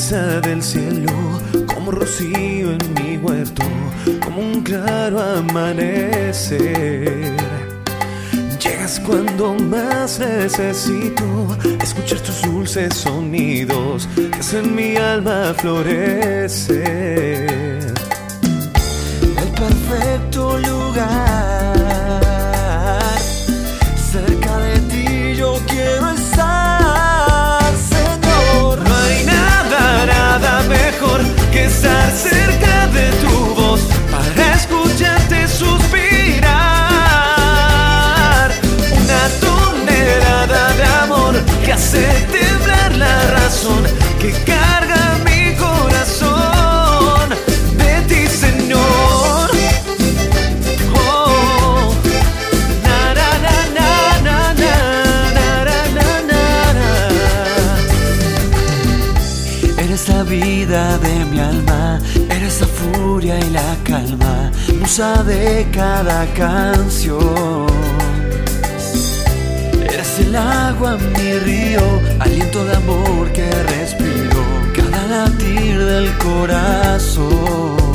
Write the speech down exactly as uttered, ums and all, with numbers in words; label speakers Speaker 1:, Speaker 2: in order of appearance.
Speaker 1: brisa del cielo, como rocío en mi huerto, como un claro amanecer. Llegas cuando más necesito escuchar tus dulces sonidos que hacen mi alma florecer.
Speaker 2: El perfecto lugar, cerca de ti yo quiero estar, Señor.
Speaker 1: No hay nada, nada mejor que estar cerca de tu voz para escucharte suspirar. Una tonelada de amor que hace temblar la razón, que carga mi corazón de ti, Señor. Oh, na, na, na, na, na, na, na, na, na, na.
Speaker 2: Eres la vida de mi alma, eres la furia y la calma, musa de cada canción. Eres el agua en mi río, aliento de amor que respiro, cada latir del corazón.